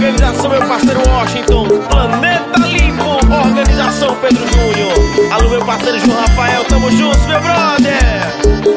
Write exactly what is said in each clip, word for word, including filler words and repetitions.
Organização meu parceiro Washington, Planeta Limpo, Organização Pedro Júnior. Alô meu parceiro João Rafael, tamo juntos, meu brother.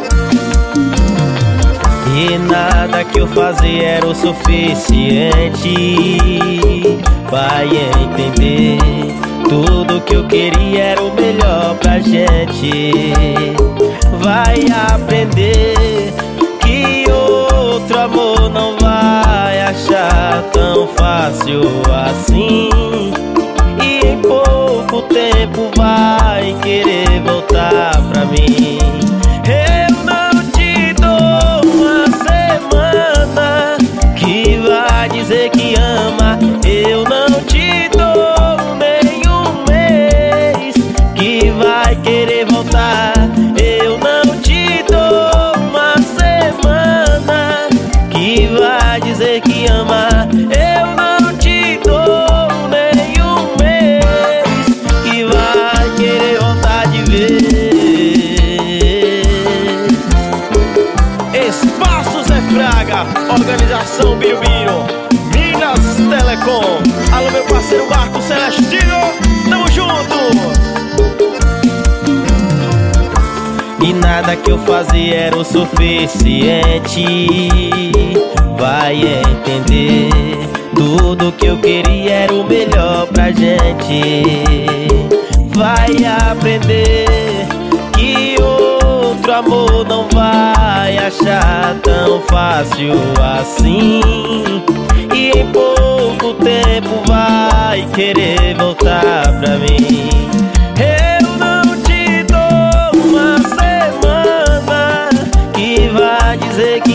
E nada que eu fazia era o suficiente. Vai entender, tudo que eu queria era o melhor pra gente. Vai aprender que outro amor não vai achar tão fácil assim. E em pouco tempo vai querer voltar pra mim. Eu não te dou uma semana que vai dizer que ama. Eu não te dou nenhum mês que vai querer voltar. Eu não te dou uma semana que vai dizer que ama. Eu não te dou nenhum mês que vai querer voltar de vez. Espaço Zé Fraga, Organização Birubiru, Minas Telecom. Alô meu parceiro Marco Celestino, tamo junto. E nada que eu fazia era o suficiente. Vai entender, tudo que eu queria era o melhor pra gente. Vai aprender que outro amor não vai achar tão fácil assim. E em pouco tempo vai querer voltar pra mim. Eu não te dou uma semana que vai dizer que